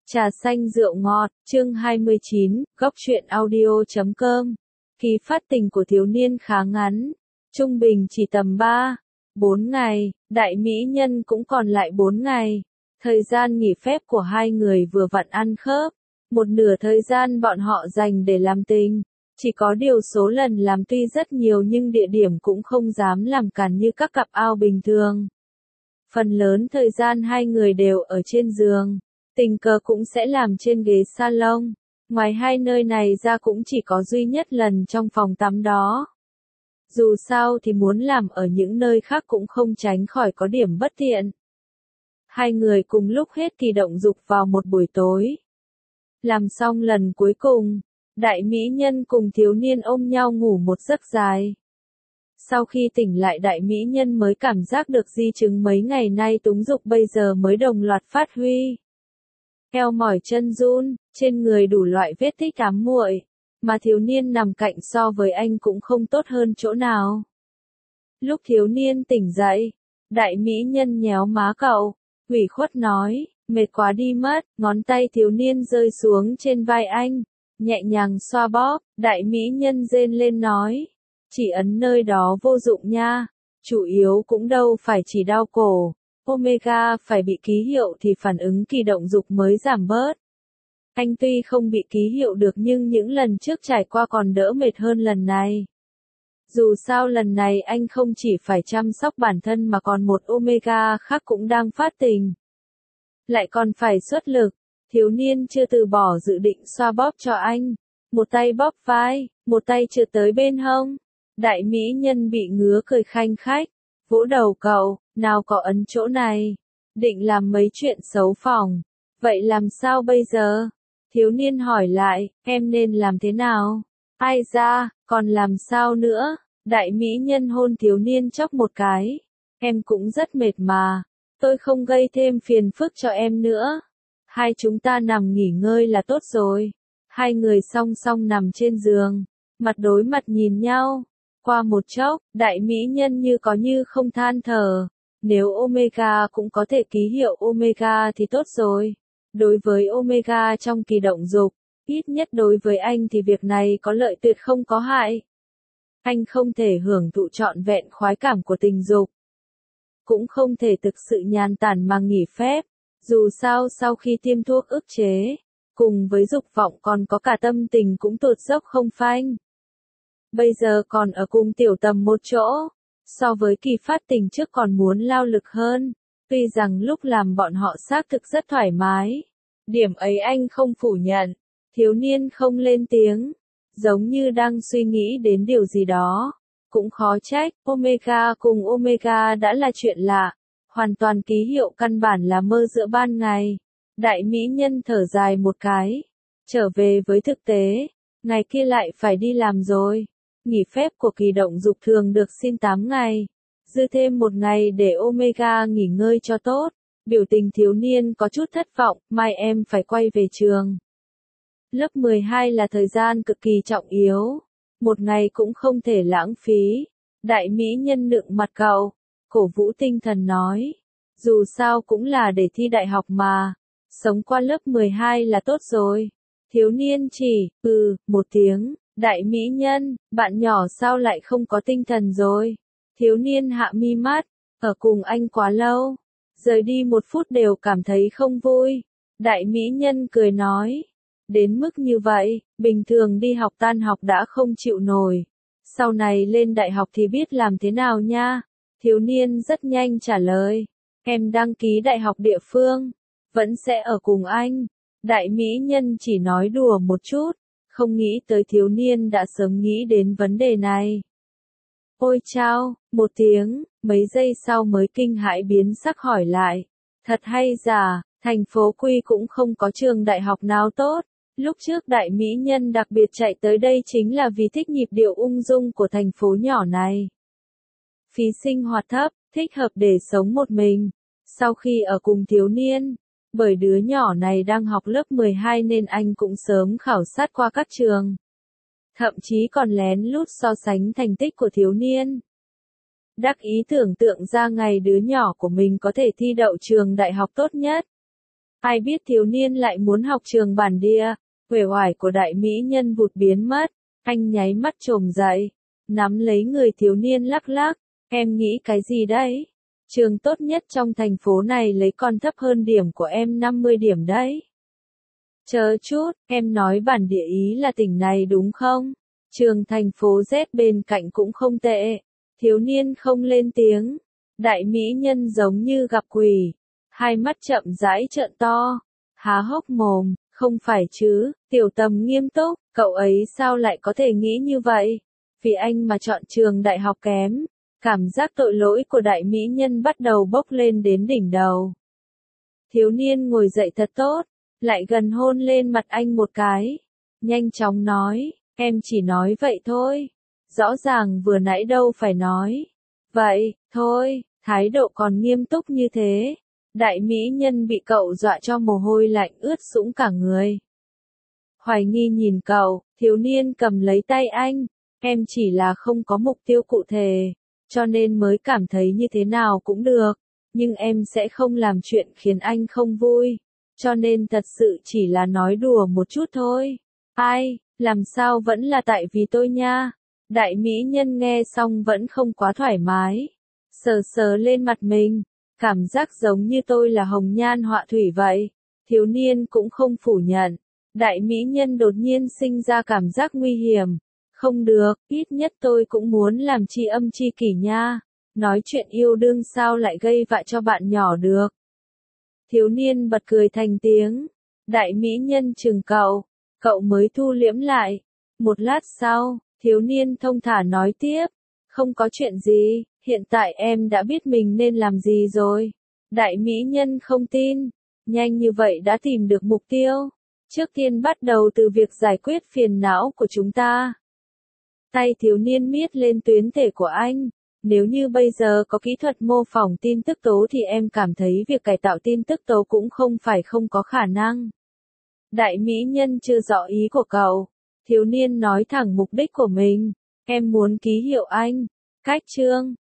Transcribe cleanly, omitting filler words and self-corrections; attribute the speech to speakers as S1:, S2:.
S1: Trà xanh rượu ngọt, chương 29, góc truyện audio.com. Kỳ phát tình của thiếu niên khá ngắn, trung bình chỉ tầm 3-4 ngày, đại mỹ nhân cũng còn lại 4 ngày. Thời gian nghỉ phép của hai người vừa vặn ăn khớp, một nửa thời gian bọn họ dành để làm tình. Chỉ có điều số lần làm tuy rất nhiều nhưng địa điểm cũng không dám làm cản như các cặp ao bình thường. Phần lớn thời gian hai người đều ở trên giường. Tình cờ cũng sẽ làm trên ghế salon. Ngoài hai nơi này ra cũng chỉ có duy nhất lần trong phòng tắm đó. Dù sao thì muốn làm ở những nơi khác cũng không tránh khỏi có điểm bất tiện. Hai người cùng lúc hết kỳ động dục vào một buổi tối. Làm xong lần cuối cùng, đại mỹ nhân cùng thiếu niên ôm nhau ngủ một giấc dài. Sau khi tỉnh lại đại mỹ nhân mới cảm giác được di chứng mấy ngày nay túng dục bây giờ mới đồng loạt phát huy. Eo mỏi chân run, trên người đủ loại vết tích ám muội, mà thiếu niên nằm cạnh so với anh cũng không tốt hơn chỗ nào. Lúc thiếu niên tỉnh dậy, đại mỹ nhân nhéo má cậu, ủy khuất nói, mệt quá đi mất, ngón tay thiếu niên rơi xuống trên vai anh, nhẹ nhàng xoa bóp, đại mỹ nhân rên lên nói, chỉ ấn nơi đó vô dụng nha, chủ yếu cũng đâu phải chỉ đau cổ. Omega phải bị ký hiệu thì phản ứng kỳ động dục mới giảm bớt. Anh tuy không bị ký hiệu được nhưng những lần trước trải qua còn đỡ mệt hơn lần này. Dù sao lần này anh không chỉ phải chăm sóc bản thân mà còn một Omega khác cũng đang phát tình. Lại còn phải xuất lực, thiếu niên chưa từ bỏ dự định xoa bóp cho anh. Một tay bóp vai, một tay trượt tới bên hông. Đại mỹ nhân bị ngứa cười khanh khách, vỗ đầu cậu. Nào có ấn chỗ này, định làm mấy chuyện xấu phòng, vậy làm sao bây giờ? Thiếu niên hỏi lại, em nên làm thế nào? Ai ra, còn làm sao nữa? Đại mỹ nhân hôn thiếu niên chốc một cái, em cũng rất mệt mà, tôi không gây thêm phiền phức cho em nữa. Hai chúng ta nằm nghỉ ngơi là tốt rồi. Hai người song song nằm trên giường, mặt đối mặt nhìn nhau. Qua một chốc, đại mỹ nhân như có như không than thở. Nếu Omega cũng có thể ký hiệu Omega thì tốt rồi. Đối với Omega trong kỳ động dục, ít nhất đối với anh thì việc này có lợi tuyệt không có hại. Anh không thể hưởng thụ trọn vẹn khoái cảm của tình dục. Cũng không thể thực sự nhàn tản mà nghỉ phép. Dù sao sau khi tiêm thuốc ức chế, cùng với dục vọng còn có cả tâm tình cũng tụt dốc không phanh. Bây giờ còn ở cùng tiểu tầm một chỗ. So với kỳ phát tình trước còn muốn lao lực hơn, tuy rằng lúc làm bọn họ xác thực rất thoải mái. Điểm ấy anh không phủ nhận, thiếu niên không lên tiếng, giống như đang suy nghĩ đến điều gì đó. Cũng khó trách, Omega cùng Omega đã là chuyện lạ, hoàn toàn ký hiệu căn bản là mơ giữa ban ngày. Đại mỹ nhân thở dài một cái, trở về với thực tế, ngày kia lại phải đi làm rồi. Nghỉ phép của kỳ động dục thường được xin 8 ngày, dư thêm một ngày để Omega nghỉ ngơi cho tốt. Biểu tình thiếu niên có chút thất vọng, mai em phải quay về trường. Lớp 12 là thời gian cực kỳ trọng yếu, một ngày cũng không thể lãng phí. Đại mỹ nhân nựng mặt cậu, cổ vũ tinh thần nói, dù sao cũng là để thi đại học mà, sống qua lớp 12 là tốt rồi. Thiếu niên chỉ, một tiếng. Đại mỹ nhân, bạn nhỏ sao lại không có tinh thần rồi? Thiếu niên hạ mi mắt, ở cùng anh quá lâu, rời đi 1 phút đều cảm thấy không vui. Đại mỹ nhân cười nói, đến mức như vậy, bình thường đi học tan học đã không chịu nổi. Sau này lên đại học thì biết làm thế nào nha? Thiếu niên rất nhanh trả lời, em đăng ký đại học địa phương, vẫn sẽ ở cùng anh. Đại mỹ nhân chỉ nói đùa một chút. Không nghĩ tới thiếu niên đã sớm nghĩ đến vấn đề này. Ôi chao, một tiếng, mấy giây sau mới kinh hãi biến sắc hỏi lại. Thật hay giả, thành phố Quy cũng không có trường đại học nào tốt. Lúc trước đại mỹ nhân đặc biệt chạy tới đây chính là vì thích nhịp điệu ung dung của thành phố nhỏ này. Phí sinh hoạt thấp, thích hợp để sống một mình. Sau khi ở cùng thiếu niên, bởi đứa nhỏ này đang học lớp 12 nên anh cũng sớm khảo sát qua các trường. Thậm chí còn lén lút so sánh thành tích của thiếu niên. Đắc ý tưởng tượng ra ngày đứa nhỏ của mình có thể thi đậu trường đại học tốt nhất. Ai biết thiếu niên lại muốn học trường bản địa, uể oải của đại mỹ nhân vụt biến mất, anh nháy mắt trồm dậy, nắm lấy người thiếu niên lắc lắc, em nghĩ cái gì đấy? Trường tốt nhất trong thành phố này lấy còn thấp hơn điểm của em 50 điểm đấy. Chờ chút, em nói bản địa ý là tỉnh này đúng không? Trường thành phố Z bên cạnh cũng không tệ. Thiếu niên không lên tiếng. Đại mỹ nhân giống như gặp quỷ. Hai mắt chậm rãi trợn to. Há hốc mồm, không phải chứ, Tiểu Tầm nghiêm túc, cậu ấy sao lại có thể nghĩ như vậy? Vì anh mà chọn trường đại học kém. Cảm giác tội lỗi của đại mỹ nhân bắt đầu bốc lên đến đỉnh đầu. Thiếu niên ngồi dậy thật tốt, lại gần hôn lên mặt anh một cái. Nhanh chóng nói, em chỉ nói vậy thôi. Rõ ràng vừa nãy đâu phải nói. Vậy, thôi, thái độ còn nghiêm túc như thế. Đại mỹ nhân bị cậu dọa cho mồ hôi lạnh ướt sũng cả người. Hoài nghi nhìn cậu, thiếu niên cầm lấy tay anh. Em chỉ là không có mục tiêu cụ thể, cho nên mới cảm thấy như thế nào cũng được. Nhưng em sẽ không làm chuyện khiến anh không vui. Cho nên thật sự chỉ là nói đùa một chút thôi. Ai, làm sao vẫn là tại vì tôi nha. Đại mỹ nhân nghe xong vẫn không quá thoải mái. Sờ sờ lên mặt mình. Cảm giác giống như tôi là hồng nhan họa thủy vậy. Thiếu niên cũng không phủ nhận. Đại mỹ nhân đột nhiên sinh ra cảm giác nguy hiểm. Không được, ít nhất tôi cũng muốn làm tri âm tri kỷ nha. Nói chuyện yêu đương sao lại gây vạ cho bạn nhỏ được. Thiếu niên bật cười thành tiếng. Đại mỹ nhân chừng cậu mới thu liễm lại. Một lát sau, thiếu niên thông thả nói tiếp. Không có chuyện gì, hiện tại em đã biết mình nên làm gì rồi. Đại mỹ nhân không tin. Nhanh như vậy đã tìm được mục tiêu. Trước tiên bắt đầu từ việc giải quyết phiền não của chúng ta. Tay thiếu niên miết lên tuyến thể của anh. Nếu như bây giờ có kỹ thuật mô phỏng tin tức tố thì em cảm thấy việc cải tạo tin tức tố cũng không phải không có khả năng. Đại mỹ nhân chưa rõ ý của cậu. Thiếu niên nói thẳng mục đích của mình. Em muốn ký hiệu anh. Cách chương.